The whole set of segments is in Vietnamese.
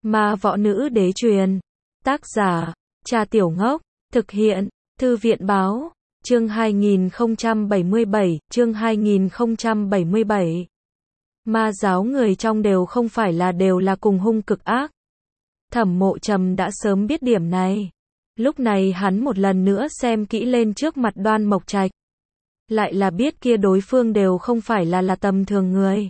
Ma võ nữ đế truyền. Tác giả, Trà Tiểu Ngốc. Thực hiện, Thư viện báo. Chương 2077, chương 2077. Ma giáo người trong đều không phải là đều là cùng hung cực ác. Thẩm Mộ Trầm đã sớm biết điểm này. Lúc này hắn một lần nữa xem kỹ lên trước mặt Đoan Mộc Trạch. Lại là biết kia đối phương đều không phải là tầm thường người.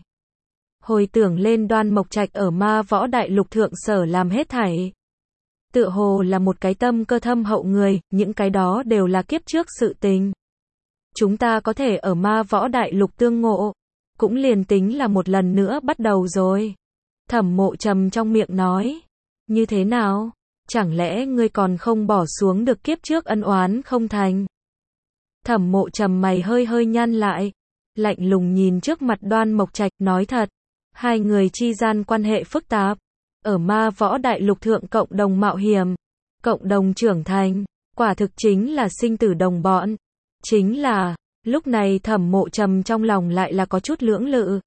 Hồi tưởng lên Đoan Mộc Trạch ở Ma Võ Đại Lục thượng sở làm hết thảy. Tựa hồ là một cái tâm cơ thâm hậu người, những cái đó đều là kiếp trước sự tình. Chúng ta có thể ở Ma Võ Đại Lục tương ngộ, cũng liền tính là một lần nữa bắt đầu rồi. Thẩm Mộ Trầm trong miệng nói, như thế nào? Chẳng lẽ ngươi còn không bỏ xuống được kiếp trước ân oán không thành? Thẩm Mộ Trầm mày hơi hơi nhăn lại, lạnh lùng nhìn trước mặt Đoan Mộc Trạch, nói thật, hai người chi gian quan hệ phức tạp, ở Ma Võ Đại Lục thượng cộng đồng mạo hiểm, cộng đồng trưởng thành, quả thực chính là sinh tử đồng bọn. Chính là, lúc này Thẩm Mộ Trầm trong lòng lại là có chút lưỡng lự.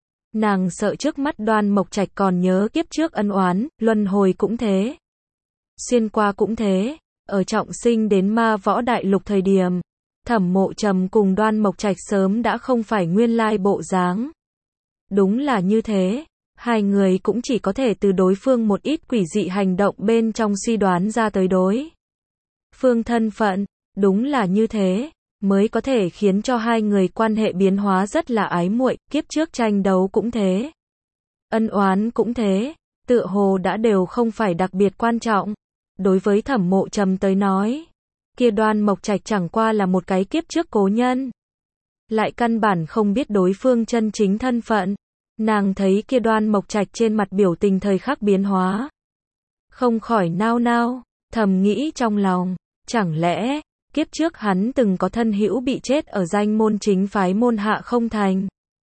Nàng sợ trước mắt Đoan Mộc Trạch còn nhớ kiếp trước ân oán, luân hồi cũng thế. Xuyên qua cũng thế, ở trọng sinh đến Ma Võ Đại Lục thời điểm, Thẩm Mộ Trầm cùng Đoan Mộc Trạch sớm đã không phải nguyên lai bộ dáng. Đúng là như thế, hai người cũng chỉ có thể từ đối phương một ít quỷ dị hành động bên trong suy đoán ra tới đối phương thân phận, đúng là như thế, mới có thể khiến cho hai người quan hệ biến hóa rất là ái muội, kiếp trước tranh đấu cũng thế. Ân oán cũng thế, tựa hồ đã đều không phải đặc biệt quan trọng. Đối với Thẩm Mộ Trầm tới nói, kia Đoan Mộc Trạch chẳng qua là một cái kiếp trước cố nhân. Lại căn bản không biết đối phương chân chính thân phận. Nàng thấy kia Đoan Mộc Trạch trên mặt biểu tình thời khắc biến hóa. Không khỏi nao nao, thầm nghĩ trong lòng, chẳng lẽ, kiếp trước hắn từng có thân hữu bị chết ở danh môn chính phái môn hạ không thành.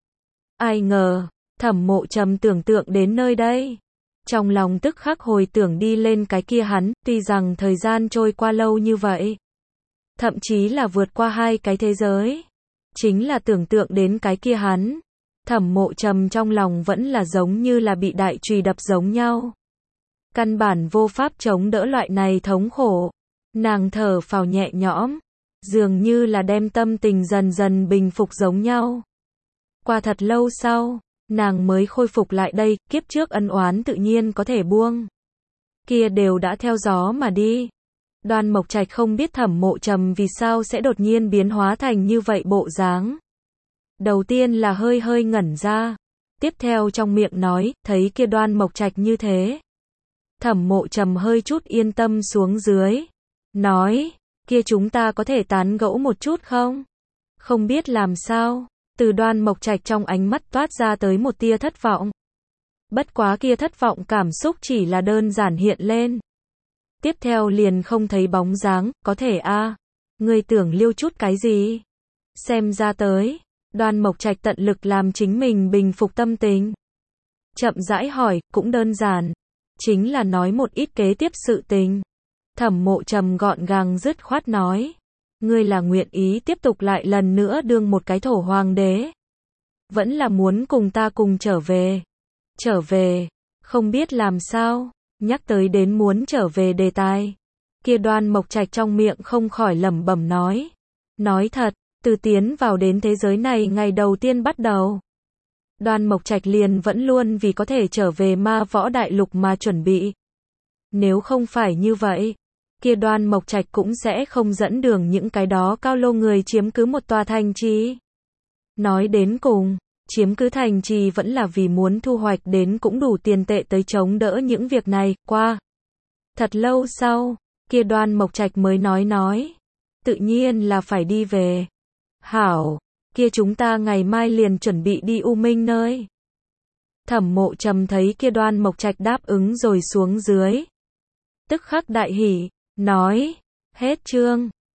Ai ngờ, Thẩm Mộ Trầm tưởng tượng đến nơi đây. Trong lòng tức khắc hồi tưởng đi lên cái kia hắn, tuy rằng thời gian trôi qua lâu như vậy. Thậm chí là vượt qua hai cái thế giới. Chính là tưởng tượng đến cái kia hắn. Thẩm Mộ Trầm trong lòng vẫn là giống như là bị đại chùy đập giống nhau. Căn bản vô pháp chống đỡ loại này thống khổ. Nàng thở phào nhẹ nhõm. Dường như là đem tâm tình dần dần bình phục giống nhau. Qua thật lâu sau, nàng mới khôi phục lại đây, kiếp trước ân oán tự nhiên có thể buông. Kia đều đã theo gió mà đi. Đoan Mộc Trạch không biết Thẩm Mộ Trầm vì sao sẽ đột nhiên biến hóa thành như vậy bộ dáng. Đầu tiên là hơi hơi ngẩn ra. Tiếp theo trong miệng nói, thấy kia Đoan Mộc Trạch như thế. Thẩm Mộ Trầm hơi chút yên tâm xuống dưới. Nói, kia chúng ta có thể tán gẫu một chút không? Không biết làm sao. Từ Đoan Mộc Trạch trong ánh mắt toát ra tới một tia thất vọng. Bất quá kia thất vọng cảm xúc chỉ là đơn giản hiện lên. Tiếp theo liền không thấy bóng dáng, có thể a, ngươi tưởng liêu chút cái gì? Xem ra tới, Đoan Mộc Trạch tận lực làm chính mình bình phục tâm tình. Chậm rãi hỏi, cũng đơn giản. Chính là nói một ít kế tiếp sự tình. Thẩm Mộ Trầm gọn gàng dứt khoát nói. Ngươi là nguyện ý tiếp tục lại lần nữa đương một cái thổ hoàng đế. Vẫn là muốn cùng ta cùng trở về. Trở về, không biết làm sao, nhắc tới đến muốn trở về đề tài. Kia Đoan Mộc Trạch trong miệng không khỏi lẩm bẩm nói. Nói thật, từ tiến vào đến thế giới này ngày đầu tiên bắt đầu. Đoan Mộc Trạch liền vẫn luôn vì có thể trở về Ma Võ Đại Lục mà chuẩn bị. Nếu không phải như vậy, kia Đoan Mộc Trạch cũng sẽ không dẫn đường những cái đó cao lô người chiếm cứ một tòa thành trì. Nói đến cùng, chiếm cứ thành trì vẫn là vì muốn thu hoạch đến cũng đủ tiền tệ tới chống đỡ những việc này. Qua thật lâu sau, kia Đoan Mộc Trạch mới nói, tự nhiên là phải đi về. Hảo, kia chúng ta ngày mai liền chuẩn bị đi U Minh nơi. Thẩm Mộ Trầm thấy kia Đoan Mộc Trạch đáp ứng rồi xuống dưới. Tức khắc đại hỉ, nói, hết chương.